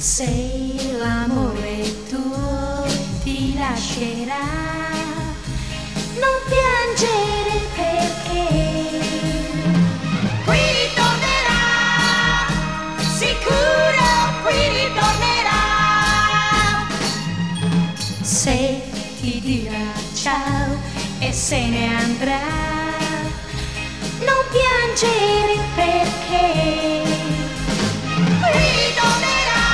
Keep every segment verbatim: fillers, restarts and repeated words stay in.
Se l'amore tuo ti lascerà, non piangere perché qui ritornerà, sicuro qui ritornerà. Se ti dirà ciao e se ne andrà, non piangere perché qui ritornerà,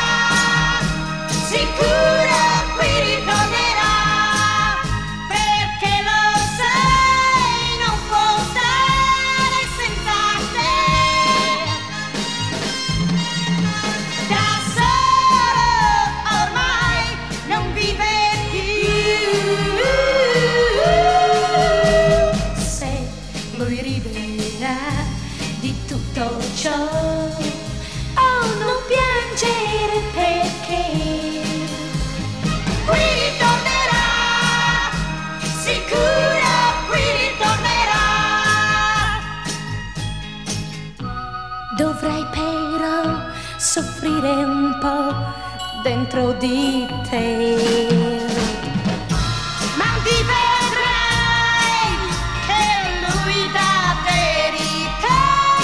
sicuro qui ritornerà, perché lo sai non può stare senza te. Da solo ormai non vive più. Se lui riderà di tutto ciò, oh, non piangere perché qui ritornerà, sicuro qui ritornerà. Dovrai però soffrire un po' dentro di te, ma ti vedrai che lui dà verità.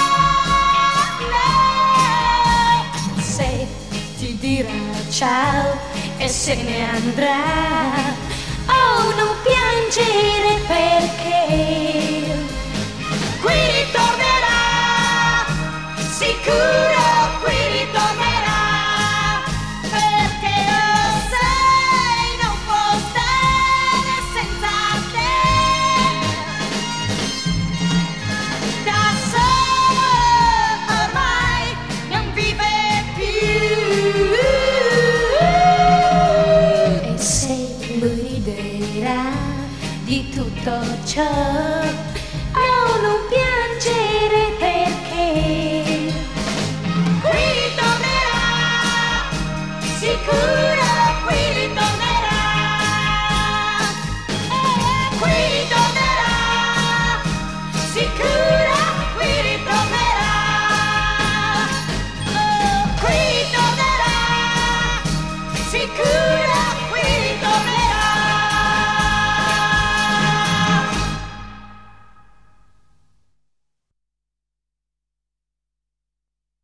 Se ti dirà ciao e se ne andrà, oh, non piangere perché qui ritornerà, sicuro qui ritornerà, perché lo sai non può stare senza te. Da solo ormai non vive più. E se lui riderà di tutto ciò,